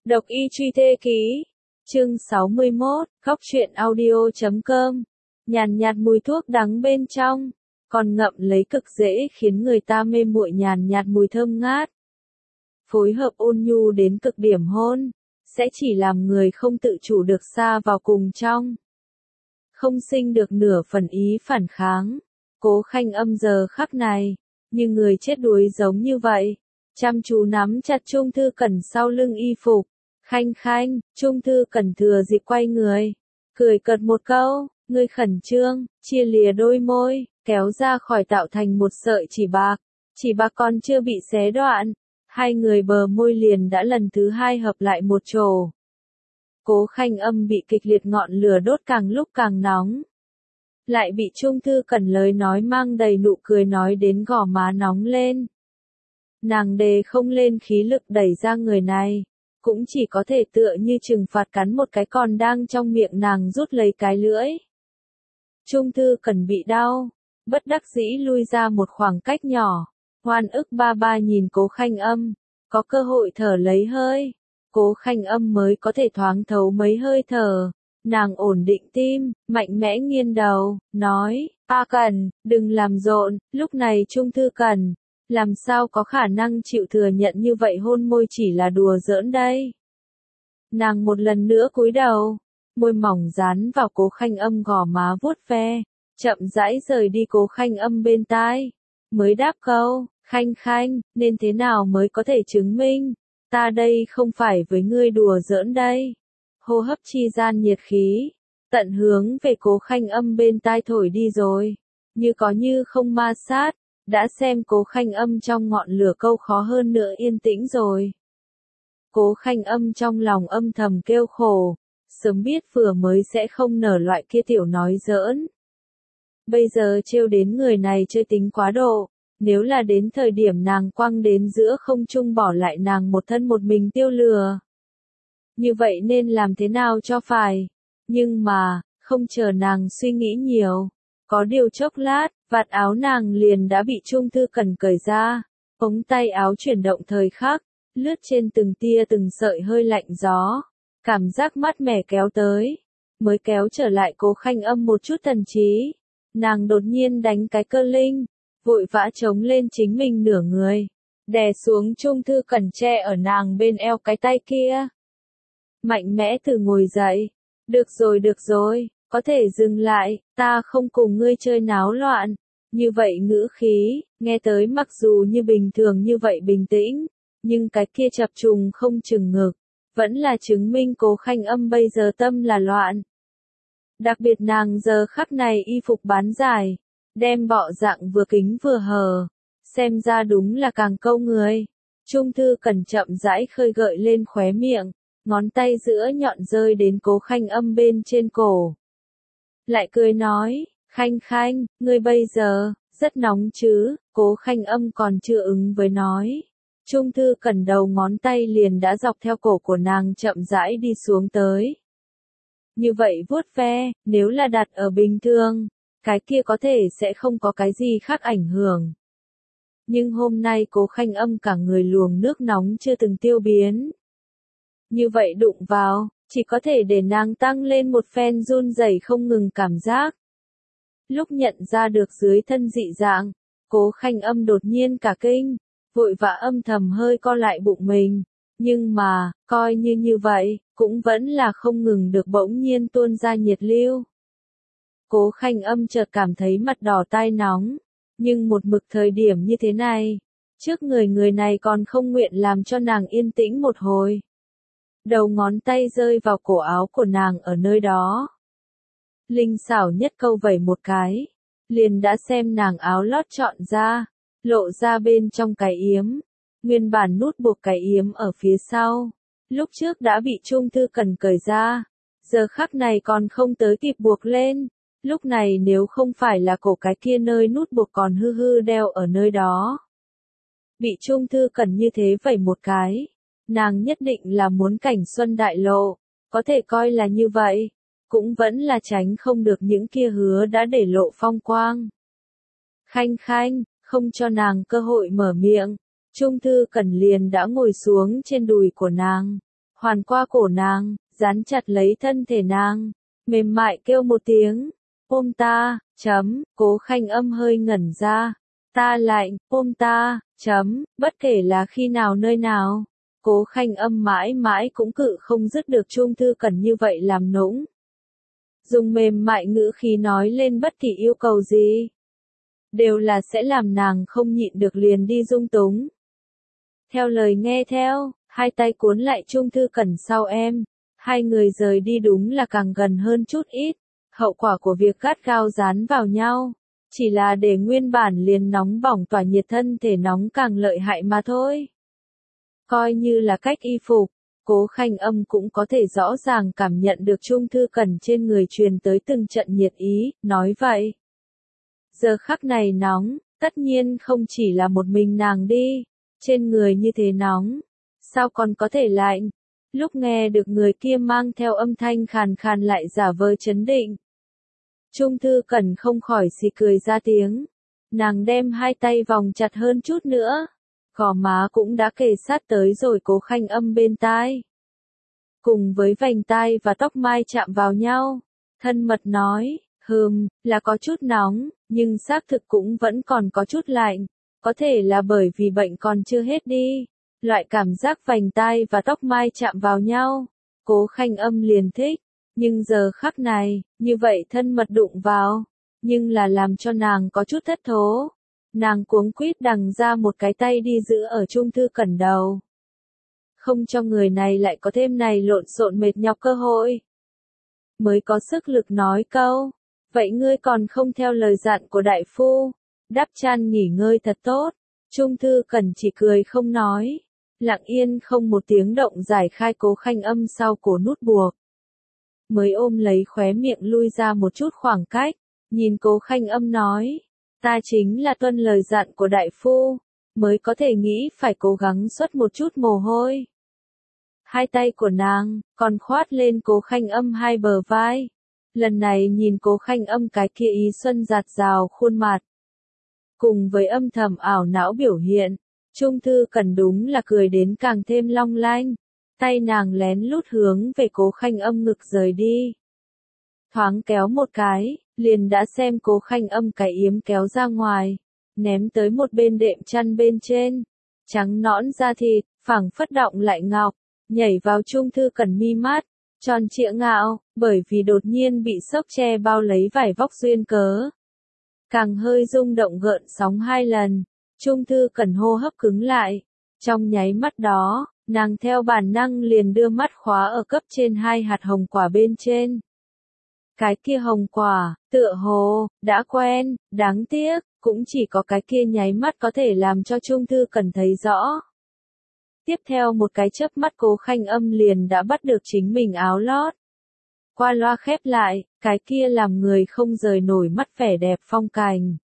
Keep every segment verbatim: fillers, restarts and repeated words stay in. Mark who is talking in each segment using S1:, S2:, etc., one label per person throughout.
S1: Độc y truy thê ký. Chương sáu mươi mốt, Góc truyện audio chấm com. Nhàn nhạt mùi thuốc đắng bên trong, còn ngậm lấy cực dễ khiến người ta mê muội nhàn nhạt mùi thơm ngát. Phối hợp ôn nhu đến cực điểm hôn, sẽ chỉ làm người không tự chủ được sa vào cùng trong. Không sinh được nửa phần ý phản kháng. Cố Khanh Âm giờ khắc này, như người chết đuối giống như vậy. Chăm chú nắm chặt Trung Thư Cẩn sau lưng y phục. Khanh khanh, Trung Thư Cẩn thừa dịp quay người. Cười cợt một câu, ngươi khẩn trương, chia lìa đôi môi, kéo ra khỏi tạo thành một sợi chỉ bạc. Chỉ bạc còn chưa bị xé đoạn. Hai người bờ môi liền đã lần thứ hai hợp lại một chỗ. Cố Khanh Âm bị kịch liệt ngọn lửa đốt càng lúc càng nóng. Lại bị Trung Thư Cẩn lời nói mang đầy nụ cười nói đến gò má nóng lên. Nàng đề không lên khí lực đẩy ra người này, cũng chỉ có thể tựa như trừng phạt cắn một cái còn đang trong miệng nàng rút lấy cái lưỡi. Trung Thư Cẩn bị đau, bất đắc dĩ lui ra một khoảng cách nhỏ, oan ức ba ba nhìn Cố Khanh Âm, có cơ hội thở lấy hơi. Cố Khanh Âm mới có thể thoáng thấu mấy hơi thở. Nàng ổn định tim, mạnh mẽ nghiêng đầu, nói, A Cẩn, đừng làm rộn. Lúc này Trung Thư Cẩn, làm sao có khả năng chịu thừa nhận như vậy hôn môi chỉ là đùa giỡn đây. Nàng một lần nữa cúi đầu, môi mỏng dán vào Cố Khanh Âm gò má vuốt ve, chậm rãi rời đi Cố Khanh Âm bên tai, mới đáp câu, Khanh Khanh, nên thế nào mới có thể chứng minh, ta đây không phải với ngươi đùa giỡn đây. Hô hấp chi gian nhiệt khí, tận hướng về Cố Khanh Âm bên tai thổi đi rồi, như có như không ma sát, đã xem Cố Khanh Âm trong ngọn lửa câu khó hơn nữa yên tĩnh rồi. Cố Khanh Âm trong lòng âm thầm kêu khổ, sớm biết vừa mới sẽ không nở loại kia tiểu nói giỡn. Bây giờ trêu đến người này chơi tính quá độ, nếu là đến thời điểm nàng quăng đến giữa không trung bỏ lại nàng một thân một mình tiêu lừa. Như vậy nên làm thế nào cho phải? Nhưng mà, không chờ nàng suy nghĩ nhiều. Có điều chốc lát, vạt áo nàng liền đã bị Trung Thư Cẩn cởi ra. Ống tay áo chuyển động thời khắc, lướt trên từng tia từng sợi hơi lạnh gió. Cảm giác mát mẻ kéo tới. Mới kéo trở lại Cố Khanh Âm một chút thần trí. Nàng đột nhiên đánh cái cơ linh. Vội vã chống lên chính mình nửa người. Đè xuống Trung Thư Cẩn che ở nàng bên eo cái tay kia. Mạnh mẽ từ ngồi dậy. Được rồi được rồi, có thể dừng lại, ta không cùng ngươi chơi náo loạn. Như vậy ngữ khí, nghe tới mặc dù như bình thường như vậy bình tĩnh, nhưng cái kia chập trùng không chừng ngực, vẫn là chứng minh Cố Khanh Âm bây giờ tâm là loạn. Đặc biệt nàng giờ khắc này y phục bán dài, đem bọ dạng vừa kính vừa hờ, xem ra đúng là càng câu người. Trung Thư Cẩn chậm rãi khơi gợi lên khóe miệng. Ngón tay giữa nhọn rơi đến Cố Khanh Âm bên trên cổ. Lại cười nói, Khanh Khanh, ngươi bây giờ, rất nóng chứ, Cố Khanh Âm còn chưa ứng với nói. Trung Thư Cẩn đầu ngón tay liền đã dọc theo cổ của nàng chậm rãi đi xuống tới. Như vậy vuốt ve, nếu là đặt ở bình thường, cái kia có thể sẽ không có cái gì khác ảnh hưởng. Nhưng hôm nay Cố Khanh Âm cả người luồng nước nóng chưa từng tiêu biến. Như vậy đụng vào, chỉ có thể để nàng tăng lên một phen run rẩy không ngừng cảm giác. Lúc nhận ra được dưới thân dị dạng, Cố Khanh Âm đột nhiên cả kinh, vội vã âm thầm hơi co lại bụng mình. Nhưng mà, coi như như vậy, cũng vẫn là không ngừng được bỗng nhiên tuôn ra nhiệt lưu. Cố Khanh Âm chợt cảm thấy mặt đỏ tai nóng, nhưng một mực thời điểm như thế này, trước người người này còn không nguyện làm cho nàng yên tĩnh một hồi. Đầu ngón tay rơi vào cổ áo của nàng ở nơi đó. Linh xảo nhất câu vẩy một cái, liền đã xem nàng áo lót chọn ra, lộ ra bên trong cái yếm, nguyên bản nút buộc cái yếm ở phía sau, lúc trước đã bị Trung Thư Cẩn cởi ra, giờ khắc này còn không tới kịp buộc lên, lúc này nếu không phải là cổ cái kia nơi nút buộc còn hư hư đeo ở nơi đó. Bị Trung Thư Cẩn như thế vẩy một cái. Nàng nhất định là muốn cảnh xuân đại lộ, có thể coi là như vậy, cũng vẫn là tránh không được những kia hứa đã để lộ phong quang. Khanh Khanh, không cho nàng cơ hội mở miệng, Trung Thư Cẩn liền đã ngồi xuống trên đùi của nàng, hoàn qua cổ nàng, dán chặt lấy thân thể nàng, mềm mại kêu một tiếng, ôm ta, chấm, Cố Khanh Âm hơi ngẩn ra, ta lạnh, ôm ta, chấm, bất kể là khi nào nơi nào, Cố Khanh Âm mãi mãi cũng cự không dứt được Trung Thư Cẩn như vậy làm nũng. Dùng mềm mại ngữ khí nói lên bất kỳ yêu cầu gì, đều là sẽ làm nàng không nhịn được liền đi dung túng. Theo lời nghe theo, hai tay cuốn lại Trung Thư Cẩn sau em, hai người rời đi đúng là càng gần hơn chút ít, hậu quả của việc gắt gao dán vào nhau, chỉ là để nguyên bản liền nóng bỏng tỏa nhiệt thân thể nóng càng lợi hại mà thôi. Coi như là cách y phục, Cố Khanh Âm cũng có thể rõ ràng cảm nhận được Trung Thư Cẩn trên người truyền tới từng trận nhiệt ý, nói vậy. Giờ khắc này nóng, tất nhiên không chỉ là một mình nàng đi, trên người như thế nóng, sao còn có thể lạnh? Lúc nghe được người kia mang theo âm thanh khàn khàn lại giả vờ chấn định, Trung Thư Cẩn không khỏi xì cười ra tiếng, nàng đem hai tay vòng chặt hơn chút nữa, gò má cũng đã kề sát tới rồi Cố Khanh Âm bên tai. Cùng với vành tai và tóc mai chạm vào nhau, thân mật nói, hừm, là có chút nóng, nhưng xác thực cũng vẫn còn có chút lạnh, có thể là bởi vì bệnh còn chưa hết đi. Loại cảm giác vành tai và tóc mai chạm vào nhau, Cố Khanh Âm liền thích, nhưng giờ khắc này, như vậy thân mật đụng vào, nhưng là làm cho nàng có chút thất thố. Nàng cuống quýt đằng ra một cái tay đi giữ ở Trung Thư Cẩn đầu. Không cho người này lại có thêm này lộn xộn mệt nhọc cơ hội. Mới có sức lực nói câu, vậy ngươi còn không theo lời dặn của đại phu, đắp chăn nghỉ ngơi thật tốt. Trung Thư Cẩn chỉ cười không nói, lặng yên không một tiếng động giải khai Cố Khanh Âm sau cổ nút buộc. Mới ôm lấy khóe miệng lui ra một chút khoảng cách, nhìn Cố Khanh Âm nói, ta chính là tuân lời dặn của đại phu, mới có thể nghĩ phải cố gắng xuất một chút mồ hôi. Hai tay của nàng, còn khoát lên Cố Khanh Âm hai bờ vai. Lần này nhìn Cố Khanh Âm cái kia ý xuân giạt rào khuôn mặt. Cùng với âm thầm ảo não biểu hiện, Trung Thư Cẩn đúng là cười đến càng thêm long lanh. Tay nàng lén lút hướng về Cố Khanh Âm ngực rời đi. Thoáng kéo một cái, liền đã xem Cố Khanh Âm cái yếm kéo ra ngoài, ném tới một bên đệm chăn bên trên. Trắng nõn da thịt, phẳng phất động lại ngọc, nhảy vào Trung Thư Cẩn mi mắt, tròn trịa ngạo, bởi vì đột nhiên bị sốc che bao lấy vải vóc duyên cớ. Càng hơi rung động gợn sóng hai lần, Trung Thư Cẩn hô hấp cứng lại. Trong nháy mắt đó, nàng theo bản năng liền đưa mắt khóa ở cấp trên hai hạt hồng quả bên trên. Cái kia hồng quả, tựa hồ, đã quen, đáng tiếc, cũng chỉ có cái kia nháy mắt có thể làm cho Trung Thư Cẩn thấy rõ. Tiếp theo một cái chớp mắt Cố Khanh Âm liền đã bắt được chính mình áo lót. Qua loa khép lại, cái kia làm người không rời nổi mắt vẻ đẹp phong cảnh.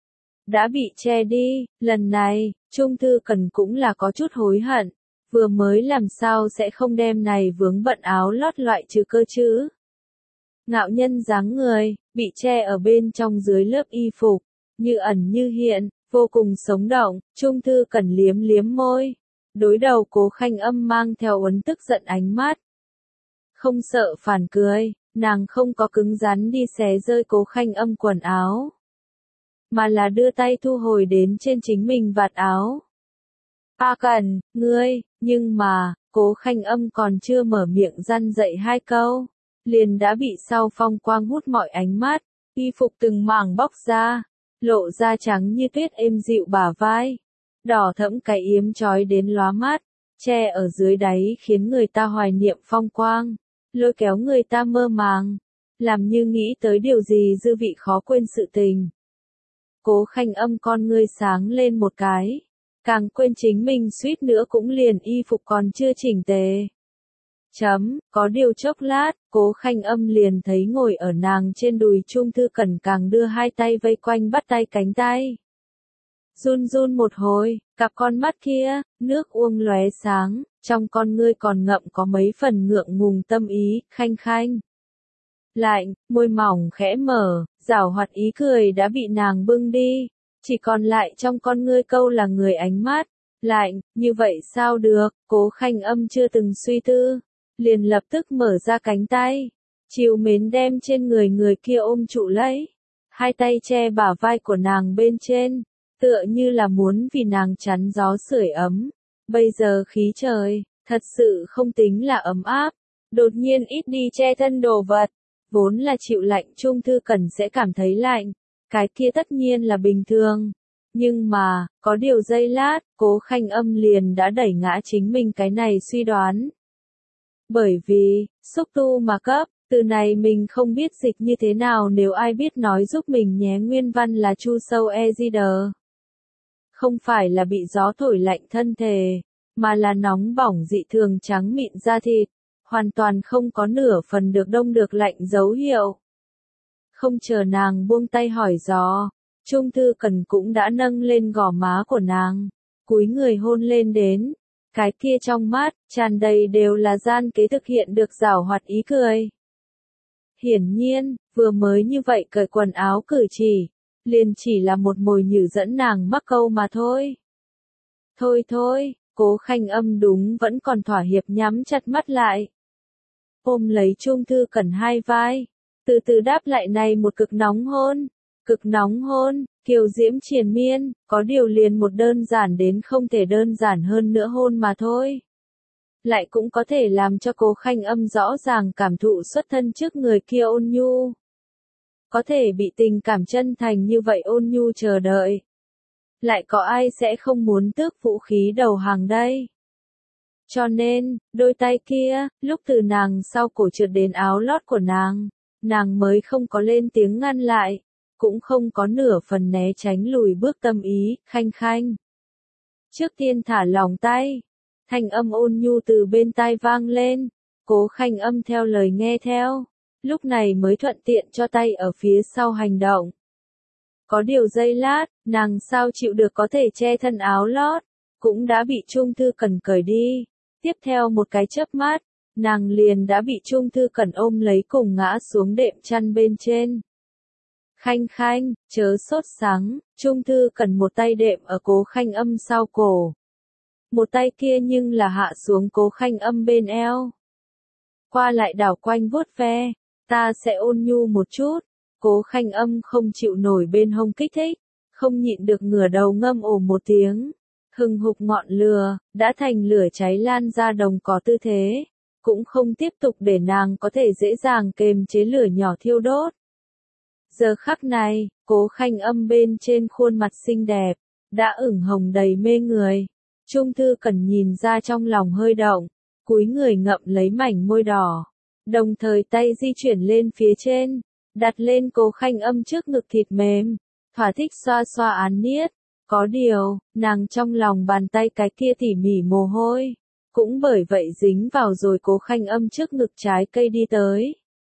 S1: Đã bị che đi, lần này, Trung Thư Cẩn cũng là có chút hối hận, vừa mới làm sao sẽ không đem này vướng bận áo lót loại trừ cơ chứ. Ngạo nhân dáng người, bị che ở bên trong dưới lớp y phục, như ẩn như hiện, vô cùng sống động, Trung Thư Cẩn liếm liếm môi. Đối đầu Cố Khanh Âm mang theo uốn tức giận ánh mắt. Không sợ phản cười, nàng không có cứng rắn đi xé rơi Cố Khanh Âm quần áo, mà là đưa tay thu hồi đến trên chính mình vạt áo. A Cẩn, ngươi, nhưng mà, Cố Khanh Âm còn chưa mở miệng răn dậy hai câu, liền đã bị sau phong quang hút mọi ánh mắt, y phục từng mảng bóc ra, lộ ra trắng như tuyết êm dịu bả vai. Đỏ thẫm cái yếm trói đến lóa mắt, che ở dưới đáy khiến người ta hoài niệm phong quang, lôi kéo người ta mơ màng, làm như nghĩ tới điều gì dư vị khó quên sự tình. Cố Khanh Âm con ngươi sáng lên một cái, càng quên chính mình suýt nữa cũng liền y phục còn chưa chỉnh tề. Chấm, có điều chốc lát, Cố Khanh Âm liền thấy ngồi ở nàng trên đùi Trung Thư Cẩn càng đưa hai tay vây quanh bắt tay cánh tay. Run run một hồi, cặp con mắt kia, nước uông lóe sáng, trong con ngươi còn ngậm có mấy phần ngượng ngùng tâm ý, khanh khanh. Lạnh, môi mỏng khẽ mở, giảo hoạt ý cười đã bị nàng bưng đi, chỉ còn lại trong con ngươi câu là người ánh mắt. Lạnh, như vậy sao được, Cố Khanh Âm chưa từng suy tư, liền lập tức mở ra cánh tay, trìu mến đem trên người người kia ôm trụ lấy, hai tay che bả vai của nàng bên trên, tựa như là muốn vì nàng chắn gió sưởi ấm. Bây giờ khí trời, thật sự không tính là ấm áp, đột nhiên ít đi che thân đồ vật, vốn là chịu lạnh Trung Thư Cẩn sẽ cảm thấy lạnh, cái kia tất nhiên là bình thường. Nhưng mà, có điều giây lát, Cố Khanh Âm liền đã đẩy ngã chính mình cái này suy đoán. Bởi vì, xúc tu mà cấp, từ này mình không biết dịch như thế nào, nếu ai biết nói giúp mình nhé. Nguyên văn là Chu Sâu E Di Đờ. Không phải là bị gió thổi lạnh thân thể, mà là nóng bỏng dị thường trắng mịn da thịt, hoàn toàn không có nửa phần được đông được lạnh dấu hiệu. Không chờ nàng buông tay hỏi gió, Trung Thư Cẩn cũng đã nâng lên gò má của nàng, cúi người hôn lên đến, cái kia trong mắt, tràn đầy đều là gian kế thực hiện được giảo hoạt ý cười. Hiển nhiên, vừa mới như vậy cởi quần áo cử chỉ, liền chỉ là một mồi nhử dẫn nàng mắc câu mà thôi. Thôi thôi, Cố Khanh Âm đúng vẫn còn thỏa hiệp nhắm chặt mắt lại. Ôm lấy Trung Thư Cẩn hai vai, từ từ đáp lại này một cực nóng hôn, cực nóng hôn, kiều diễm triền miên, có điều liền một đơn giản đến không thể đơn giản hơn nữa hôn mà thôi. Lại cũng có thể làm cho Cố Khanh Âm rõ ràng cảm thụ xuất thân trước người kia ôn nhu. Có thể bị tình cảm chân thành như vậy ôn nhu chờ đợi. Lại có ai sẽ không muốn tước vũ khí đầu hàng đây? Cho nên, đôi tay kia, lúc từ nàng sau cổ trượt đến áo lót của nàng, nàng mới không có lên tiếng ngăn lại, cũng không có nửa phần né tránh lùi bước tâm ý. Khanh Khanh. Trước tiên thả lỏng tay, thanh âm ôn nhu từ bên tai vang lên, Cố Khanh Âm theo lời nghe theo, lúc này mới thuận tiện cho tay ở phía sau hành động. Có điều giây lát, nàng sao chịu được có thể che thân áo lót, cũng đã bị Trung Thư Cẩn cởi đi. Tiếp theo một cái chớp mắt, nàng liền đã bị Trung Thư Cẩn ôm lấy cùng ngã xuống đệm chăn bên trên. Khanh Khanh, chớ sốt sắng, Trung Thư Cẩn một tay đệm ở Cố Khanh Âm sau cổ. Một tay kia nhưng là hạ xuống Cố Khanh Âm bên eo. Qua lại đảo quanh vuốt ve, ta sẽ ôn nhu một chút. Cố Khanh Âm không chịu nổi bên hông kích thích, không nhịn được ngửa đầu ngâm ồ một tiếng. Hừng hục ngọn lửa, đã thành lửa cháy lan ra đồng cỏ tư thế, cũng không tiếp tục để nàng có thể dễ dàng kềm chế lửa nhỏ thiêu đốt. Giờ khắc này, Cố Khanh Âm bên trên khuôn mặt xinh đẹp, đã ửng hồng đầy mê người. Trung Thư Cẩn nhìn ra trong lòng hơi động, cúi người ngậm lấy mảnh môi đỏ, đồng thời tay di chuyển lên phía trên, đặt lên Cố Khanh Âm trước ngực thịt mềm, thỏa thích xoa xoa án niết. Có điều, nàng trong lòng bàn tay cái kia tỉ mỉ mồ hôi, cũng bởi vậy dính vào rồi Cố Khanh Âm trước ngực trái cây đi tới.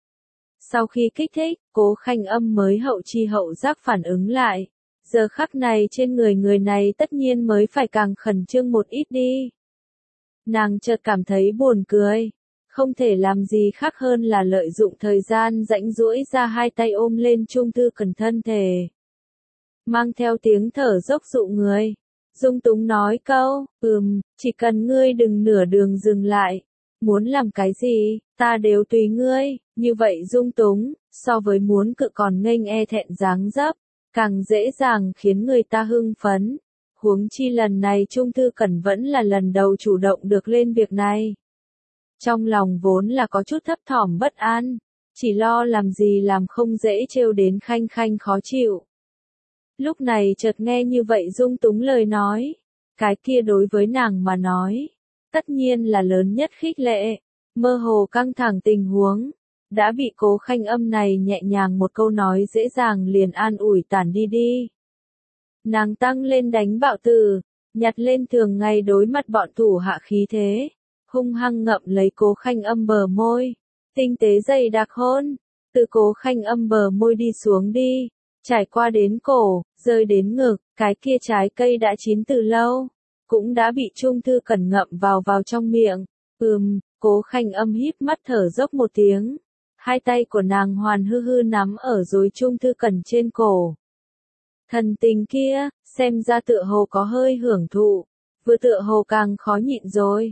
S1: Sau khi kích thích, Cố Khanh Âm mới hậu chi hậu giác phản ứng lại. Giờ khắc này trên người người này tất nhiên mới phải càng khẩn trương một ít đi. Nàng chợt cảm thấy buồn cười. Không thể làm gì khác hơn là lợi dụng thời gian rãnh rũi ra hai tay ôm lên Trung Thư Cẩn thân thể. Mang theo tiếng thở dốc dụ người. Dung túng nói câu, ừm, chỉ cần ngươi đừng nửa đường dừng lại. Muốn làm cái gì, ta đều tùy ngươi. Như vậy dung túng, so với muốn cự còn nghênh e thẹn dáng dấp, càng dễ dàng khiến người ta hưng phấn. Huống chi lần này Trung Thư Cẩn vẫn là lần đầu chủ động được lên việc này. Trong lòng vốn là có chút thấp thỏm bất an, chỉ lo làm gì làm không dễ trêu đến Khanh Khanh khó chịu. Lúc này chợt nghe như vậy dung túng lời nói, cái kia đối với nàng mà nói, tất nhiên là lớn nhất khích lệ, mơ hồ căng thẳng tình huống, đã bị Cố Khanh Âm này nhẹ nhàng một câu nói dễ dàng liền an ủi tản đi đi. Nàng tăng lên đánh bạo từ, nhặt lên thường ngày đối mặt bọn thủ hạ khí thế, hung hăng ngậm lấy Cố Khanh Âm bờ môi, tinh tế dày đặc hôn, từ Cố Khanh Âm bờ môi đi xuống đi, trải qua đến cổ, rơi đến ngực, cái kia trái cây đã chín từ lâu, cũng đã bị Trung Thư Cẩn ngậm vào vào trong miệng. Ừm, Cố Khanh Âm híp mắt thở dốc một tiếng, hai tay của nàng hoàn hư hư nắm ở rồi Trung Thư Cẩn trên cổ. Thần tình kia, xem ra tựa hồ có hơi hưởng thụ, vừa tựa hồ càng khó nhịn rồi.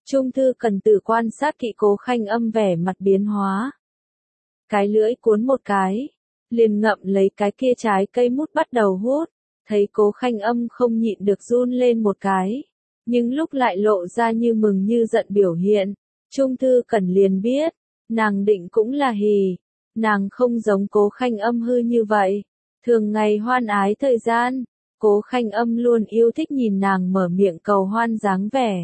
S1: Trung Thư Cần tự quan sát kỹ Cố Khanh Âm vẻ mặt biến hóa. Cái lưỡi cuốn một cái, liền ngậm lấy cái kia trái cây mút bắt đầu hút, thấy Cố Khanh Âm không nhịn được run lên một cái, nhưng lúc lại lộ ra như mừng như giận biểu hiện, Trung Thư Cần liền biết, nàng định cũng là hỉ, nàng không giống Cố Khanh Âm hư như vậy, thường ngày hoan ái thời gian, Cố Khanh Âm luôn yêu thích nhìn nàng mở miệng cầu hoan dáng vẻ.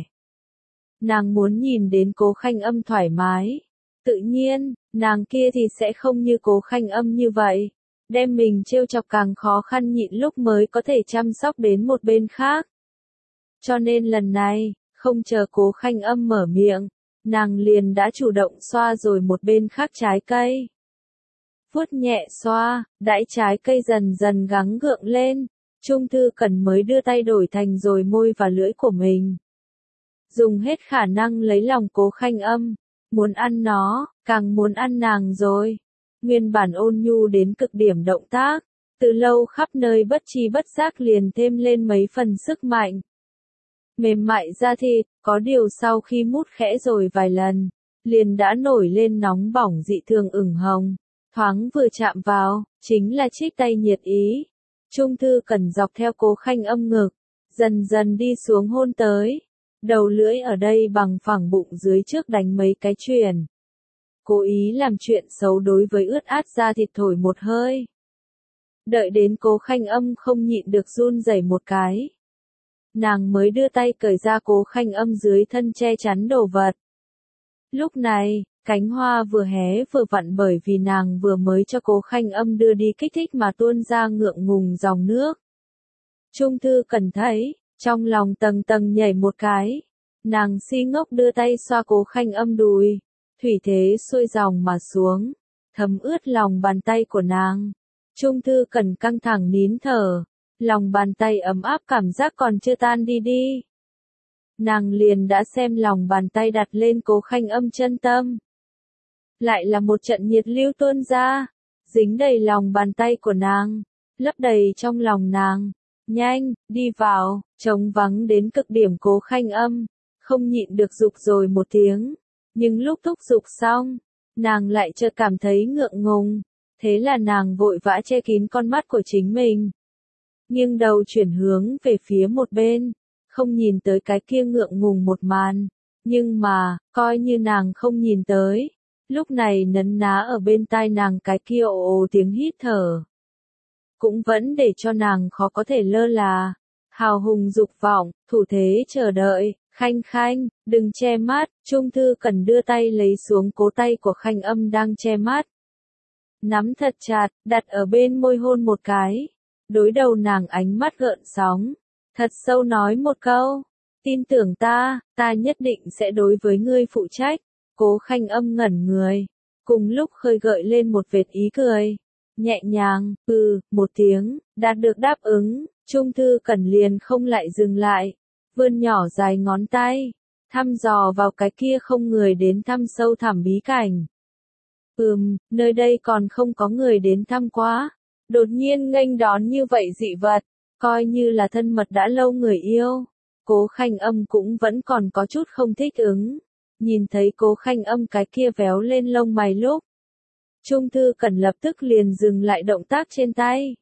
S1: Nàng muốn nhìn đến Cố Khanh Âm thoải mái. Tự nhiên, nàng kia thì sẽ không như Cố Khanh Âm như vậy, đem mình trêu chọc càng khó khăn nhịn lúc mới có thể chăm sóc đến một bên khác. Cho nên lần này, không chờ Cố Khanh Âm mở miệng, nàng liền đã chủ động xoa rồi một bên khác trái cây. Vuốt nhẹ xoa, đãi trái cây dần dần gắng gượng lên, Trung Thư Cần mới đưa tay đổi thành rồi môi và lưỡi của mình. Dùng hết khả năng lấy lòng Cố Khanh Âm, muốn ăn nó, càng muốn ăn nàng rồi. Nguyên bản ôn nhu đến cực điểm động tác, từ lâu khắp nơi bất chi bất giác liền thêm lên mấy phần sức mạnh. Mềm mại da thịt, có điều sau khi mút khẽ rồi vài lần, liền đã nổi lên nóng bỏng dị thường ửng hồng, thoáng vừa chạm vào, chính là chích tay nhiệt ý. Trung Thư Cần dọc theo Cố Khanh Âm ngực, dần dần đi xuống hôn tới. Đầu lưỡi ở đây bằng phẳng bụng dưới trước đánh mấy cái chuyền. Cố ý làm chuyện xấu đối với ướt át da thịt thổi một hơi. Đợi đến Cố Khanh Âm không nhịn được run rẩy một cái. Nàng mới đưa tay cởi ra Cố Khanh Âm dưới thân che chắn đồ vật. Lúc này, cánh hoa vừa hé vừa vặn bởi vì nàng vừa mới cho Cố Khanh Âm đưa đi kích thích mà tuôn ra ngượng ngùng dòng nước. Trung Thư Cần thấy, trong lòng tầng tầng nhảy một cái, nàng si ngốc đưa tay xoa Cố Khanh Âm đùi, thủy thế xuôi dòng mà xuống, thấm ướt lòng bàn tay của nàng. Trung Thư Cần căng thẳng nín thở, lòng bàn tay ấm áp cảm giác còn chưa tan đi đi. Nàng liền đã xem lòng bàn tay đặt lên Cố Khanh Âm chân tâm. Lại là một trận nhiệt lưu tuôn ra, dính đầy lòng bàn tay của nàng, lấp đầy trong lòng nàng. Nhanh, đi vào, trống vắng đến cực điểm Cố Khanh Âm, không nhịn được giục rồi một tiếng, nhưng lúc thúc giục xong, nàng lại chợt cảm thấy ngượng ngùng, thế là nàng vội vã che kín con mắt của chính mình. Nghiêng đầu chuyển hướng về phía một bên, không nhìn tới cái kia ngượng ngùng một màn, nhưng mà, coi như nàng không nhìn tới, lúc này nấn ná ở bên tai nàng cái kia ồ ồ tiếng hít thở. Cũng vẫn để cho nàng khó có thể lơ là. Hào hùng dục vọng, thủ thế chờ đợi, Khanh Khanh, đừng che mắt, Trung Thư Cần đưa tay lấy xuống cố tay của Khanh Âm đang che mắt. Nắm thật chặt, đặt ở bên môi hôn một cái. Đối đầu nàng ánh mắt gợn sóng, thật sâu nói một câu, tin tưởng ta, ta nhất định sẽ đối với ngươi phụ trách. Cố Khanh Âm ngẩn người, cùng lúc khơi gợi lên một vệt ý cười. Nhẹ nhàng, ừ, một tiếng, đạt được đáp ứng, Trung Thư Cần liền không lại dừng lại, vươn nhỏ dài ngón tay, thăm dò vào cái kia không người đến thăm sâu thẳm bí cảnh. Ừm, nơi đây còn không có người đến thăm quá, đột nhiên nghênh đón như vậy dị vật, coi như là thân mật đã lâu người yêu. Cố Khanh Âm cũng vẫn còn có chút không thích ứng, nhìn thấy Cố Khanh Âm cái kia véo lên lông mày lúc. Trung Thư Cần lập tức liền dừng lại động tác trên tay.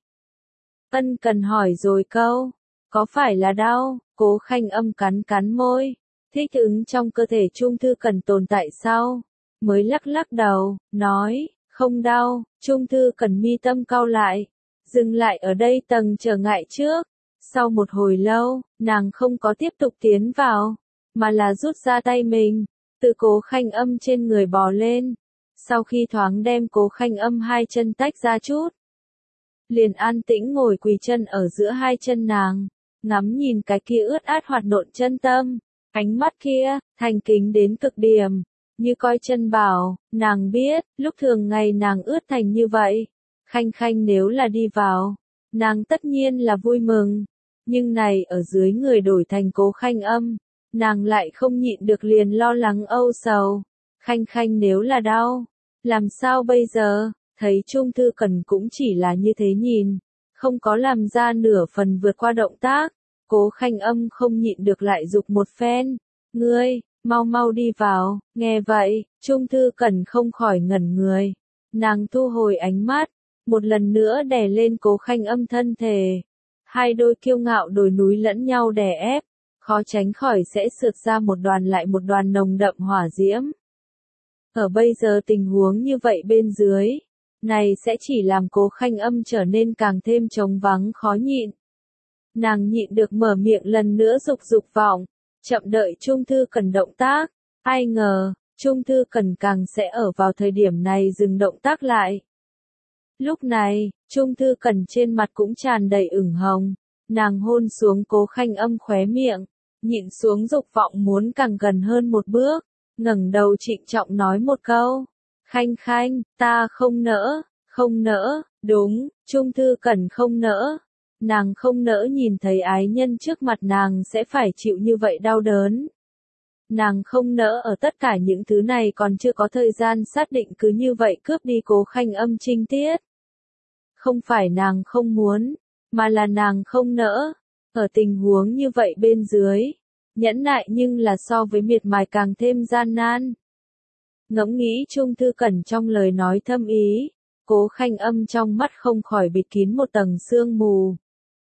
S1: Ân Cần hỏi rồi câu, có phải là đau? Cố Khanh Âm cắn cắn môi, thích ứng trong cơ thể Trung Thư Cần tồn tại sau, mới lắc lắc đầu, nói, không đau. Trung Thư Cần mi tâm cau lại, dừng lại ở đây tầng trở ngại trước. Sau một hồi lâu, nàng không có tiếp tục tiến vào, mà là rút ra tay mình, từ Cố Khanh Âm trên người bò lên. Sau khi thoáng đem Cố Khanh Âm hai chân tách ra chút, liền an tĩnh ngồi quỳ chân ở giữa hai chân nàng, ngắm nhìn cái kia ướt át hoạt nộn chân tâm, ánh mắt kia, thành kính đến cực điểm, như coi chân bảo. Nàng biết, lúc thường ngày nàng ướt thành như vậy, Khanh Khanh nếu là đi vào, nàng tất nhiên là vui mừng, nhưng này ở dưới người đổi thành Cố Khanh Âm, nàng lại không nhịn được liền lo lắng âu sầu. Khanh Khanh nếu là đau, làm sao bây giờ? Thấy Trung Thư Cần cũng chỉ là như thế nhìn, không có làm ra nửa phần vượt qua động tác, Cố Khanh Âm không nhịn được lại dục một phen. Ngươi, mau mau đi vào, nghe vậy, Trung Thư Cẩn không khỏi ngẩn người. Nàng thu hồi ánh mắt, một lần nữa đè lên Cố Khanh Âm thân thể. Hai đôi kiêu ngạo đồi núi lẫn nhau đè ép, khó tránh khỏi sẽ sượt ra một đoàn lại một đoàn nồng đậm hỏa diễm. Ở bây giờ tình huống như vậy bên dưới, này sẽ chỉ làm Cố Khanh Âm trở nên càng thêm trống vắng khó nhịn. Nàng nhịn được mở miệng lần nữa dục dục vọng, chậm đợi Trung Thư Cẩn động tác, ai ngờ, Trung Thư Cẩn càng sẽ ở vào thời điểm này dừng động tác lại. Lúc này, Trung Thư Cẩn trên mặt cũng tràn đầy ửng hồng, nàng hôn xuống Cố Khanh Âm khóe miệng, nhịn xuống dục vọng muốn càng gần hơn một bước, ngẩng đầu trịnh trọng nói một câu, Khanh Khanh, ta không nỡ, không nỡ, đúng, Trung Thư Cẩn không nỡ. Nàng không nỡ nhìn thấy ái nhân trước mặt nàng sẽ phải chịu như vậy đau đớn. Nàng không nỡ ở tất cả những thứ này còn chưa có thời gian xác định cứ như vậy cướp đi Cố Khanh Âm trinh tiết. Không phải nàng không muốn, mà là nàng không nỡ. Ở tình huống như vậy bên dưới, nhẫn nại nhưng là so với miệt mài càng thêm gian nan. Ngẫm nghĩ Trung Thư Cẩn trong lời nói thâm ý, Cố Khanh Âm trong mắt không khỏi bịt kín một tầng sương mù.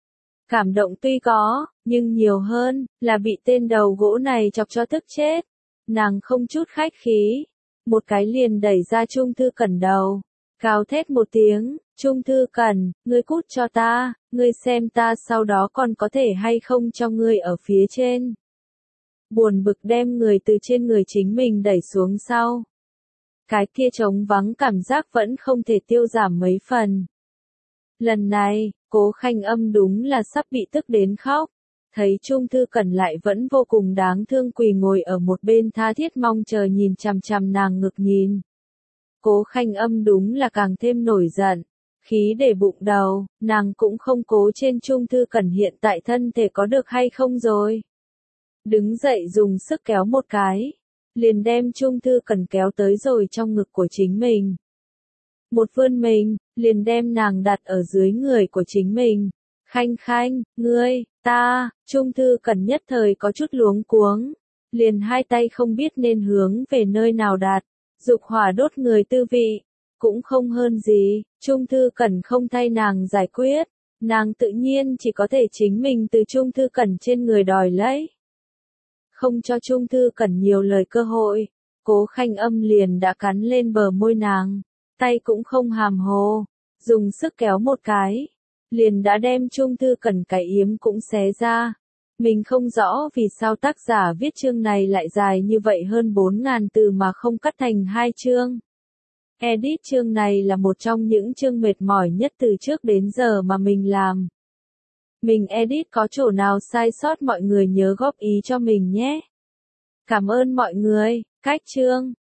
S1: Cảm động tuy có, nhưng nhiều hơn, là bị tên đầu gỗ này chọc cho tức chết. Nàng không chút khách khí, một cái liền đẩy ra Trung Thư Cẩn đầu, gào thét một tiếng, Trung Thư Cẩn, ngươi cút cho ta, ngươi xem ta sau đó còn có thể hay không cho ngươi ở phía trên. Buồn bực đem người từ trên người chính mình đẩy xuống sau. Cái kia trống vắng cảm giác vẫn không thể tiêu giảm mấy phần. Lần này, Cố Khanh Âm đúng là sắp bị tức đến khóc. Thấy Trung Thư Cẩn lại vẫn vô cùng đáng thương quỳ ngồi ở một bên tha thiết mong chờ nhìn chằm chằm nàng ngực nhìn. Cố Khanh Âm đúng là càng thêm nổi giận. Khí để bụng đầu, nàng cũng không cố trên Trung Thư Cẩn hiện tại thân thể có được hay không rồi. Đứng dậy dùng sức kéo một cái, liền đem Trung Thư Cẩn kéo tới rồi trong ngực của chính mình. Một vươn mình, liền đem nàng đặt ở dưới người của chính mình. Khanh Khanh, ngươi, ta, Trung Thư Cẩn nhất thời có chút luống cuống. Liền hai tay không biết nên hướng về nơi nào đặt, dục hỏa đốt người tư vị. Cũng không hơn gì, Trung Thư Cẩn không thay nàng giải quyết. Nàng tự nhiên chỉ có thể chính mình từ Trung Thư Cẩn trên người đòi lấy. Không cho Trung Thư Cẩn nhiều lời cơ hội, Cố Khanh Âm liền đã cắn lên bờ môi nàng. Tay cũng không hàm hồ, dùng sức kéo một cái, liền đã đem Trung Thư Cẩn cái yếm cũng xé ra. Mình không rõ vì sao tác giả viết chương này lại dài như vậy hơn bốn nghìn từ mà không cắt thành hai chương. Edit chương này là một trong những chương mệt mỏi nhất từ trước đến giờ mà mình làm. Mình edit có chỗ nào sai sót mọi người nhớ góp ý cho mình nhé. Cảm ơn mọi người, cách chương.